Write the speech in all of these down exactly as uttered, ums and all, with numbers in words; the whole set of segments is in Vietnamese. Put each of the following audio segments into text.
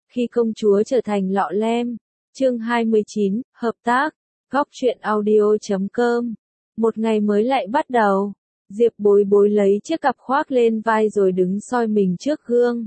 Khi công chúa trở thành lọ lem. Chương hai mươi chín, hợp tác. Góc truyện audio chấm com. Một ngày mới lại bắt đầu. Diệp Bối Bối lấy chiếc cặp khoác lên vai rồi đứng soi mình trước gương.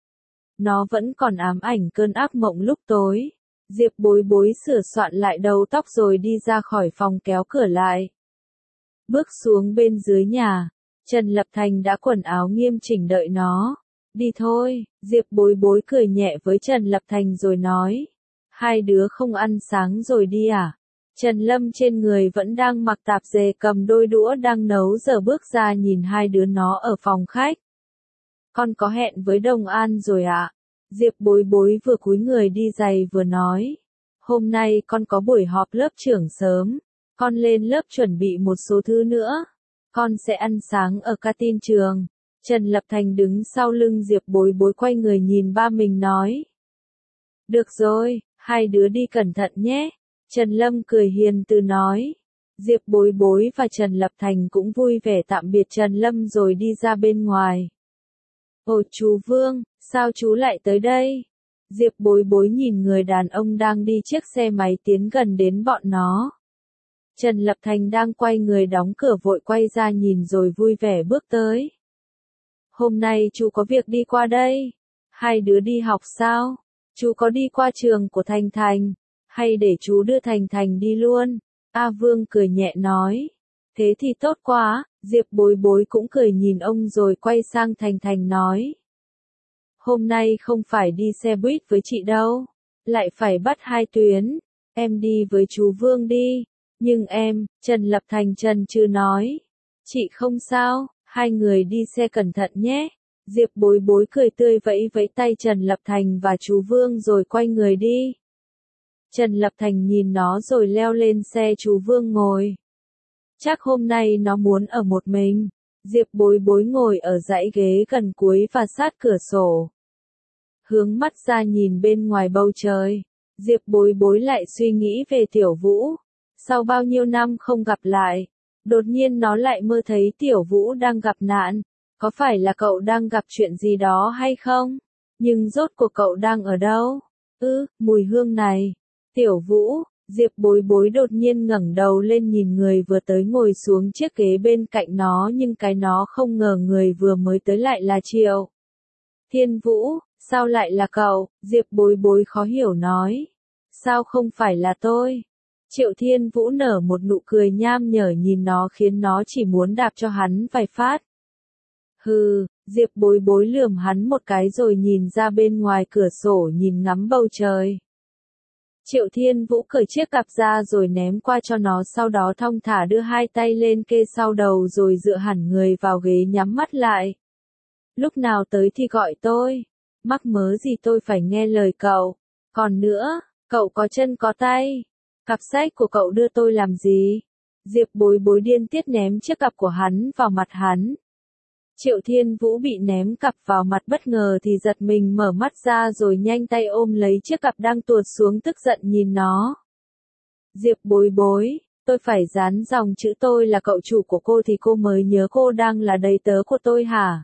Nó vẫn còn ám ảnh cơn ác mộng lúc tối. Diệp Bối Bối sửa soạn lại đầu tóc rồi đi ra khỏi phòng kéo cửa lại. Bước xuống bên dưới nhà, Trần Lập Thành đã quần áo nghiêm chỉnh đợi nó. Đi thôi, Diệp Bối Bối cười nhẹ với Trần Lập Thành rồi nói. Hai đứa không ăn sáng rồi đi à? Trần Lâm trên người vẫn đang mặc tạp dề cầm đôi đũa đang nấu giờ bước ra nhìn hai đứa nó ở phòng khách. Con có hẹn với Đồng An rồi ạ. À? Diệp Bối Bối vừa cúi người đi giày vừa nói. Hôm nay con có buổi họp lớp trưởng sớm. Con lên lớp chuẩn bị một số thứ nữa. Con sẽ ăn sáng ở canteen trường. Trần Lập Thành đứng sau lưng Diệp Bối Bối quay người nhìn ba mình nói. Được rồi, hai đứa đi cẩn thận nhé. Trần Lâm cười hiền từ nói. Diệp Bối Bối và Trần Lập Thành cũng vui vẻ tạm biệt Trần Lâm rồi đi ra bên ngoài. Ồ chú Vương, sao chú lại tới đây? Diệp Bối Bối nhìn người đàn ông đang đi chiếc xe máy tiến gần đến bọn nó. Trần Lập Thành đang quay người đóng cửa vội quay ra nhìn rồi vui vẻ bước tới. Hôm nay chú có việc đi qua đây. Hai đứa đi học sao? Chú có đi qua trường của Thành Thành. Hay để chú đưa Thành Thành đi luôn? A Vương cười nhẹ nói. Thế thì tốt quá. Diệp Bối Bối cũng cười nhìn ông rồi quay sang Thành Thành nói. Hôm nay không phải đi xe buýt với chị đâu. Lại phải bắt hai tuyến. Em đi với chú Vương đi. Nhưng em, Trần Lập Thành trần trừ nói. Chị không sao, hai người đi xe cẩn thận nhé. Diệp Bối Bối cười tươi vẫy vẫy tay Trần Lập Thành và chú Vương rồi quay người đi. Trần Lập Thành nhìn nó rồi leo lên xe chú Vương ngồi. Chắc hôm nay nó muốn ở một mình. Diệp Bối Bối ngồi ở dãy ghế gần cuối và sát cửa sổ. Hướng mắt ra nhìn bên ngoài bầu trời. Diệp Bối Bối lại suy nghĩ về Tiểu Vũ. Sau bao nhiêu năm không gặp lại, đột nhiên nó lại mơ thấy Tiểu Vũ đang gặp nạn. Có phải là cậu đang gặp chuyện gì đó hay không? Nhưng rốt cuộc cậu đang ở đâu? Ư, mùi hương này. Tiểu Vũ, Diệp Bối Bối đột nhiên ngẩng đầu lên nhìn người vừa tới ngồi xuống chiếc ghế bên cạnh nó nhưng cái nó không ngờ người vừa mới tới lại là Triệu Thiên Vũ, sao lại là cậu? Diệp Bối Bối khó hiểu nói. Sao không phải là tôi? Triệu Thiên Vũ nở một nụ cười nham nhở nhìn nó khiến nó chỉ muốn đạp cho hắn vài phát. Hừ, Diệp Bối Bối lườm hắn một cái rồi nhìn ra bên ngoài cửa sổ nhìn ngắm bầu trời. Triệu Thiên Vũ cởi chiếc cặp ra rồi ném qua cho nó sau đó thong thả đưa hai tay lên kê sau đầu rồi dựa hẳn người vào ghế nhắm mắt lại. Lúc nào tới thì gọi tôi. Mắc mớ gì tôi phải nghe lời cậu. Còn nữa, cậu có chân có tay. Cặp sách của cậu đưa tôi làm gì? Diệp Bối Bối điên tiết ném chiếc cặp của hắn vào mặt hắn. Triệu Thiên Vũ bị ném cặp vào mặt bất ngờ thì giật mình mở mắt ra rồi nhanh tay ôm lấy chiếc cặp đang tuột xuống tức giận nhìn nó. Diệp Bối Bối, tôi phải dán dòng chữ tôi là cậu chủ của cô thì cô mới nhớ cô đang là đầy tớ của tôi hả?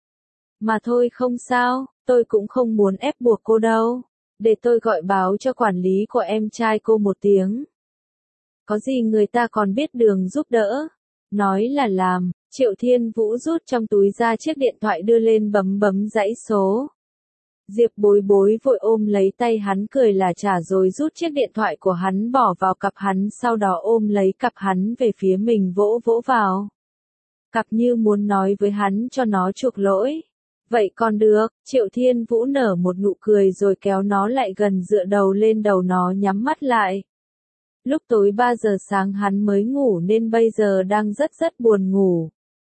Mà thôi không sao, tôi cũng không muốn ép buộc cô đâu. Để tôi gọi báo cho quản lý của em trai cô một tiếng. Có gì người ta còn biết đường giúp đỡ. Nói là làm, Triệu Thiên Vũ rút trong túi ra chiếc điện thoại đưa lên bấm bấm dãy số. Diệp Bối Bối vội ôm lấy tay hắn cười là trả rồi rút chiếc điện thoại của hắn bỏ vào cặp hắn sau đó ôm lấy cặp hắn về phía mình vỗ vỗ vào. Cặp như muốn nói với hắn cho nó chuộc lỗi. Vậy còn được, Triệu Thiên Vũ nở một nụ cười rồi kéo nó lại gần dựa đầu lên đầu nó nhắm mắt lại. Lúc tối ba giờ sáng hắn mới ngủ nên bây giờ đang rất rất buồn ngủ.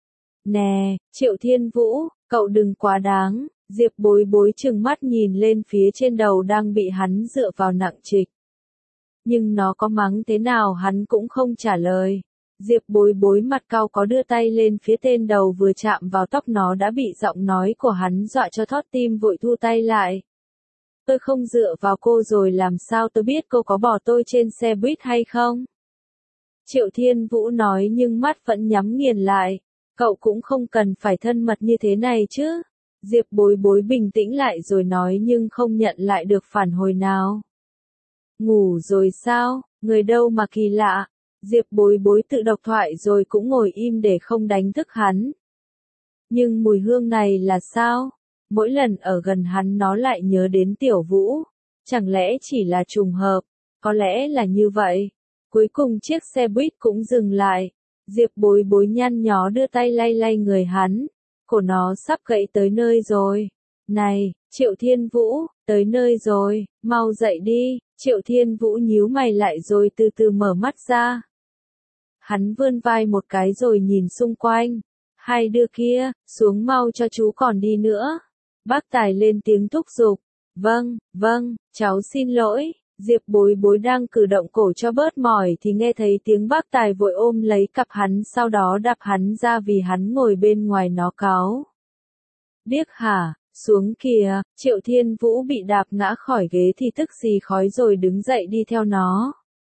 Nè, Triệu Thiên Vũ, cậu đừng quá đáng. Diệp Bối Bối trừng mắt nhìn lên phía trên đầu đang bị hắn dựa vào nặng trịch. Nhưng nó có mắng thế nào hắn cũng không trả lời. Diệp Bối Bối mặt cau có đưa tay lên phía tên đầu vừa chạm vào tóc nó đã bị giọng nói của hắn dọa cho thót tim vội thu tay lại. Tôi không dựa vào cô rồi làm sao tôi biết cô có bỏ tôi trên xe buýt hay không? Triệu Thiên Vũ nói nhưng mắt vẫn nhắm nghiền lại. Cậu cũng không cần phải thân mật như thế này chứ. Diệp Bối Bối bình tĩnh lại rồi nói nhưng không nhận lại được phản hồi nào. Ngủ rồi sao, người đâu mà kỳ lạ. Diệp Bối Bối tự độc thoại rồi cũng ngồi im để không đánh thức hắn. Nhưng mùi hương này là sao? Mỗi lần ở gần hắn nó lại nhớ đến Tiểu Vũ. Chẳng lẽ chỉ là trùng hợp? Có lẽ là như vậy. Cuối cùng chiếc xe buýt cũng dừng lại. Diệp Bối Bối nhăn nhó đưa tay lay lay người hắn. Cổ nó sắp gãy tới nơi rồi. Này, Triệu Thiên Vũ, tới nơi rồi, mau dậy đi. Triệu Thiên Vũ nhíu mày lại rồi từ từ mở mắt ra. Hắn vươn vai một cái rồi nhìn xung quanh. Hai đứa kia, xuống mau cho chú còn đi nữa. Bác Tài lên tiếng thúc giục. Vâng, vâng, cháu xin lỗi. Diệp Bối Bối đang cử động cổ cho bớt mỏi thì nghe thấy tiếng bác Tài vội ôm lấy cặp hắn sau đó đạp hắn ra vì hắn ngồi bên ngoài nó cáu. Điếc hả, xuống kìa. Triệu Thiên Vũ bị đạp ngã khỏi ghế thì tức xì khói rồi đứng dậy đi theo nó.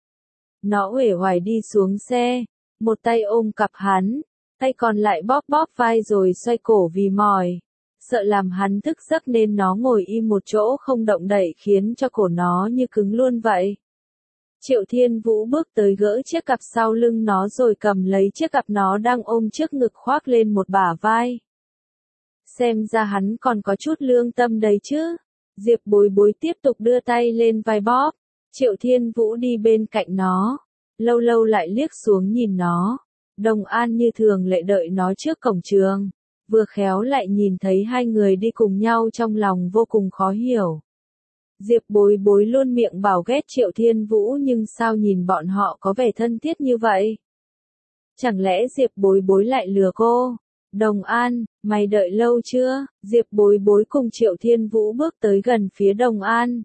Nó uể oải đi xuống xe, một tay ôm cặp hắn, tay còn lại bóp bóp vai rồi xoay cổ vì mỏi. Sợ làm hắn thức giấc nên nó ngồi im một chỗ không động đậy khiến cho cổ nó như cứng luôn vậy. Triệu Thiên Vũ bước tới gỡ chiếc cặp sau lưng nó rồi cầm lấy chiếc cặp nó đang ôm trước ngực khoác lên một bả vai. Xem ra hắn còn có chút lương tâm đấy chứ. Diệp Bối Bối tiếp tục đưa tay lên vai bóp. Triệu Thiên Vũ đi bên cạnh nó. Lâu lâu lại liếc xuống nhìn nó. Đồng An như thường lệ đợi nó trước cổng trường. Vừa khéo lại nhìn thấy hai người đi cùng nhau trong lòng vô cùng khó hiểu. Diệp Bối Bối luôn miệng bảo ghét Triệu Thiên Vũ nhưng sao nhìn bọn họ có vẻ thân thiết như vậy? Chẳng lẽ Diệp Bối Bối lại lừa cô? Đồng An, mày đợi lâu chưa? Diệp Bối Bối cùng Triệu Thiên Vũ bước tới gần phía Đồng An.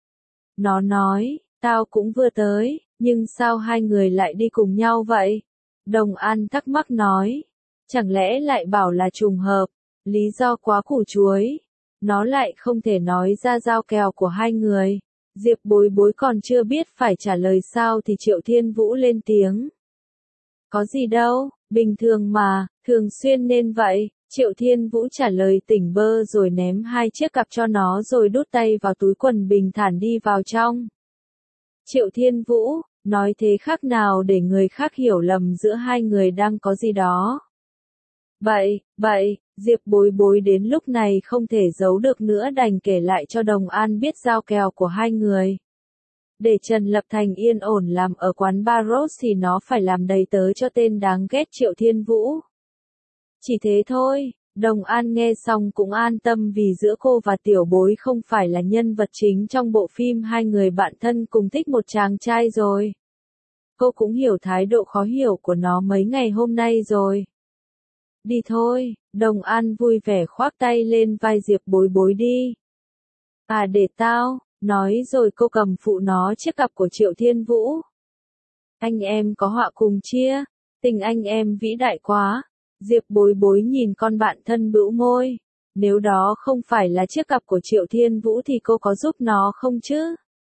Nó nói, tao cũng vừa tới, nhưng sao hai người lại đi cùng nhau vậy? Đồng An thắc mắc nói, chẳng lẽ lại bảo là trùng hợp, lý do quá củ chuối. Nó lại không thể nói ra giao kèo của hai người. Diệp Bối Bối còn chưa biết phải trả lời sao thì Triệu Thiên Vũ lên tiếng. Có gì đâu, bình thường mà, thường xuyên nên vậy. Triệu Thiên Vũ trả lời tỉnh bơ rồi ném hai chiếc cặp cho nó rồi đút tay vào túi quần bình thản đi vào trong. Triệu Thiên Vũ, nói thế khác nào để người khác hiểu lầm giữa hai người đang có gì đó. Vậy, vậy, Diệp Bối Bối đến lúc này không thể giấu được nữa đành kể lại cho Đồng An biết giao kèo của hai người. Để Trần Lập Thành yên ổn làm ở quán bar Rose thì nó phải làm đầy tớ cho tên đáng ghét Triệu Thiên Vũ. Chỉ thế thôi, Đồng An nghe xong cũng an tâm vì giữa cô và Tiểu Bối không phải là nhân vật chính trong bộ phim hai người bạn thân cùng thích một chàng trai rồi. Cô cũng hiểu thái độ khó hiểu của nó mấy ngày hôm nay rồi. Đi thôi, Đồng An vui vẻ khoác tay lên vai Diệp Bối Bối đi. À để tao, nói rồi cô cầm phụ nó chiếc cặp của Triệu Thiên Vũ. Anh em có họa cùng chia, tình anh em vĩ đại quá. Diệp Bối Bối nhìn con bạn thân bĩu môi. Nếu đó không phải là chiếc cặp của Triệu Thiên Vũ thì cô có giúp nó không chứ?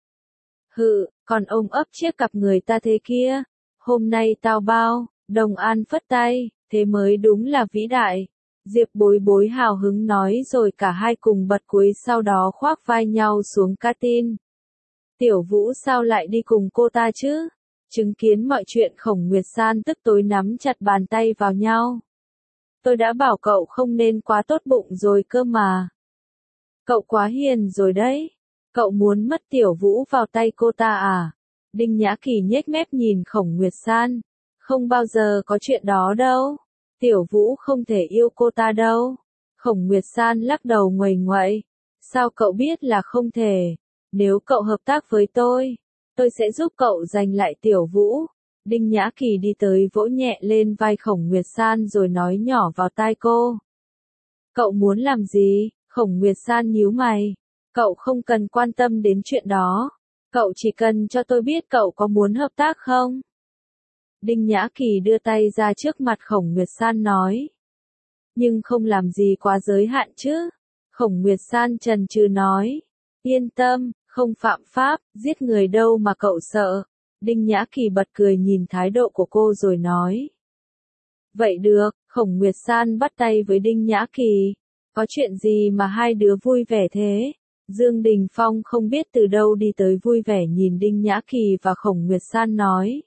Hừ, còn ôm ấp chiếc cặp người ta thế kia. Hôm nay tao bao, Đồng An phất tay, thế mới đúng là vĩ đại. Diệp Bối Bối hào hứng nói rồi cả hai cùng bật cuối sau đó khoác vai nhau xuống cabin. Tiểu Vũ sao lại đi cùng cô ta chứ? Chứng kiến mọi chuyện Khổng Nguyệt San tức tối nắm chặt bàn tay vào nhau. Tôi đã bảo cậu không nên quá tốt bụng rồi cơ mà. Cậu quá hiền rồi đấy. Cậu muốn mất Tiểu Vũ vào tay cô ta à? Đinh Nhã Kỳ nhếch mép nhìn Khổng Nguyệt San. Không bao giờ có chuyện đó đâu. Tiểu Vũ không thể yêu cô ta đâu. Khổng Nguyệt San lắc đầu nguầy nguậy. Sao cậu biết là không thể? Nếu cậu hợp tác với tôi, tôi sẽ giúp cậu giành lại Tiểu Vũ. Đinh Nhã Kỳ đi tới vỗ nhẹ lên vai Khổng Nguyệt San rồi nói nhỏ vào tai cô. Cậu muốn làm gì? Khổng Nguyệt San nhíu mày. Cậu không cần quan tâm đến chuyện đó. Cậu chỉ cần cho tôi biết cậu có muốn hợp tác không? Đinh Nhã Kỳ đưa tay ra trước mặt Khổng Nguyệt San nói. Nhưng không làm gì quá giới hạn chứ? Khổng Nguyệt San chần chừ nói. Yên tâm, không phạm pháp, giết người đâu mà cậu sợ. Đinh Nhã Kỳ bật cười nhìn thái độ của cô rồi nói. Vậy được, Khổng Nguyệt San bắt tay với Đinh Nhã Kỳ. Có chuyện gì mà hai đứa vui vẻ thế? Dương Đình Phong không biết từ đâu đi tới vui vẻ nhìn Đinh Nhã Kỳ và Khổng Nguyệt San nói.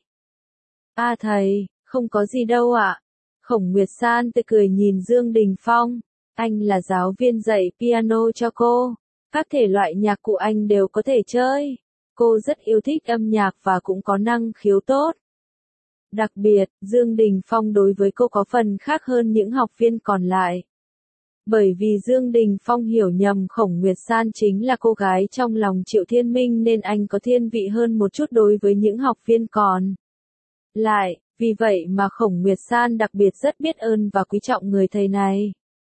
À thầy, không có gì đâu ạ. Khổng Nguyệt San tươi cười nhìn Dương Đình Phong. Anh là giáo viên dạy piano cho cô. Các thể loại nhạc cụ anh đều có thể chơi. Cô rất yêu thích âm nhạc và cũng có năng khiếu tốt. Đặc biệt, Dương Đình Phong đối với cô có phần khác hơn những học viên còn lại. Bởi vì Dương Đình Phong hiểu nhầm Khổng Nguyệt San chính là cô gái trong lòng Triệu Thiên Minh nên anh có thiên vị hơn một chút đối với những học viên còn lại, vì vậy mà Khổng Nguyệt San đặc biệt rất biết ơn và quý trọng người thầy này.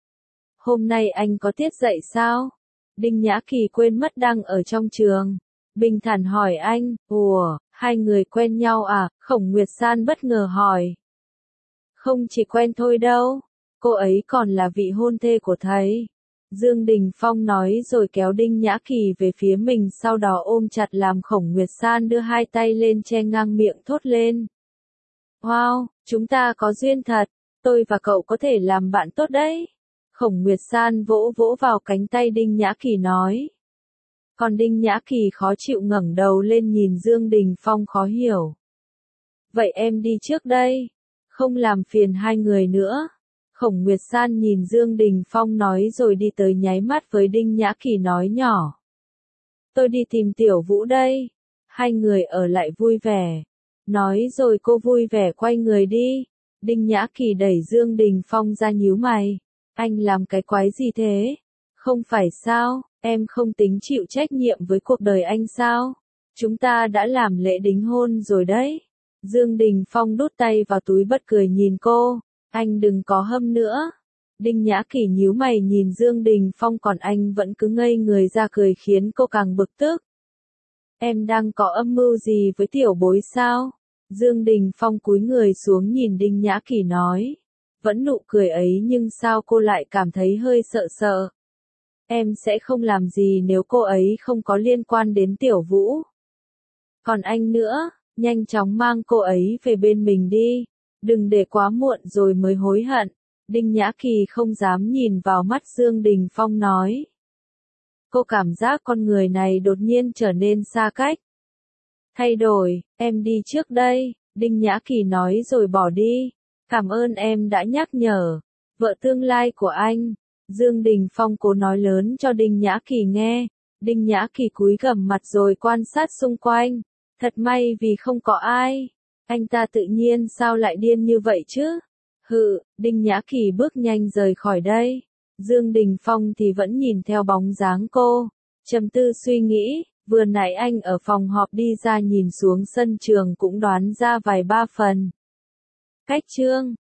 Hôm nay anh có tiết dạy sao? Đinh Nhã Kỳ quên mất đang ở trong trường. Bình thản hỏi anh, ủa, hai người quen nhau à? Khổng Nguyệt San bất ngờ hỏi. Không chỉ quen thôi đâu, cô ấy còn là vị hôn thê của thầy. Dương Đình Phong nói rồi kéo Đinh Nhã Kỳ về phía mình sau đó ôm chặt làm Khổng Nguyệt San đưa hai tay lên che ngang miệng thốt lên. Wow, chúng ta có duyên thật, tôi và cậu có thể làm bạn tốt đấy. Khổng Nguyệt San vỗ vỗ vào cánh tay Đinh Nhã Kỳ nói. Còn Đinh Nhã Kỳ khó chịu ngẩng đầu lên nhìn Dương Đình Phong khó hiểu. Vậy em đi trước đây, không làm phiền hai người nữa. Khổng Nguyệt San nhìn Dương Đình Phong nói rồi đi tới nháy mắt với Đinh Nhã Kỳ nói nhỏ. Tôi đi tìm Tiểu Vũ đây. Hai người ở lại vui vẻ. Nói rồi cô vui vẻ quay người đi. Đinh Nhã Kỳ đẩy Dương Đình Phong ra nhíu mày. Anh làm cái quái gì thế? Không phải sao, em không tính chịu trách nhiệm với cuộc đời anh sao? Chúng ta đã làm lễ đính hôn rồi đấy. Dương Đình Phong đút tay vào túi bật cười nhìn cô. Anh đừng có hâm nữa. Đinh Nhã Kỳ nhíu mày nhìn Dương Đình Phong còn anh vẫn cứ ngây người ra cười khiến cô càng bực tức. Em đang có âm mưu gì với tiểu bối sao? Dương Đình Phong cúi người xuống nhìn Đinh Nhã Kỳ nói. Vẫn nụ cười ấy nhưng sao cô lại cảm thấy hơi sợ sợ. Em sẽ không làm gì nếu cô ấy không có liên quan đến Tiểu Vũ. Còn anh nữa, nhanh chóng mang cô ấy về bên mình đi. Đừng để quá muộn rồi mới hối hận. Đinh Nhã Kỳ không dám nhìn vào mắt Dương Đình Phong nói. Cô cảm giác con người này đột nhiên trở nên xa cách. Thay đổi, em đi trước đây. Đinh Nhã Kỳ nói rồi bỏ đi. Cảm ơn em đã nhắc nhở. Vợ tương lai của anh. Dương Đình Phong cố nói lớn cho Đinh Nhã Kỳ nghe. Đinh Nhã Kỳ cúi gằm mặt rồi quan sát xung quanh. Thật may vì không có ai. Anh ta tự nhiên sao lại điên như vậy chứ? Hự, Đinh Nhã Kỳ bước nhanh rời khỏi đây. Dương Đình Phong thì vẫn nhìn theo bóng dáng cô. Trầm tư suy nghĩ, vừa nãy anh ở phòng họp đi ra nhìn xuống sân trường cũng đoán ra vài ba phần. Cách chương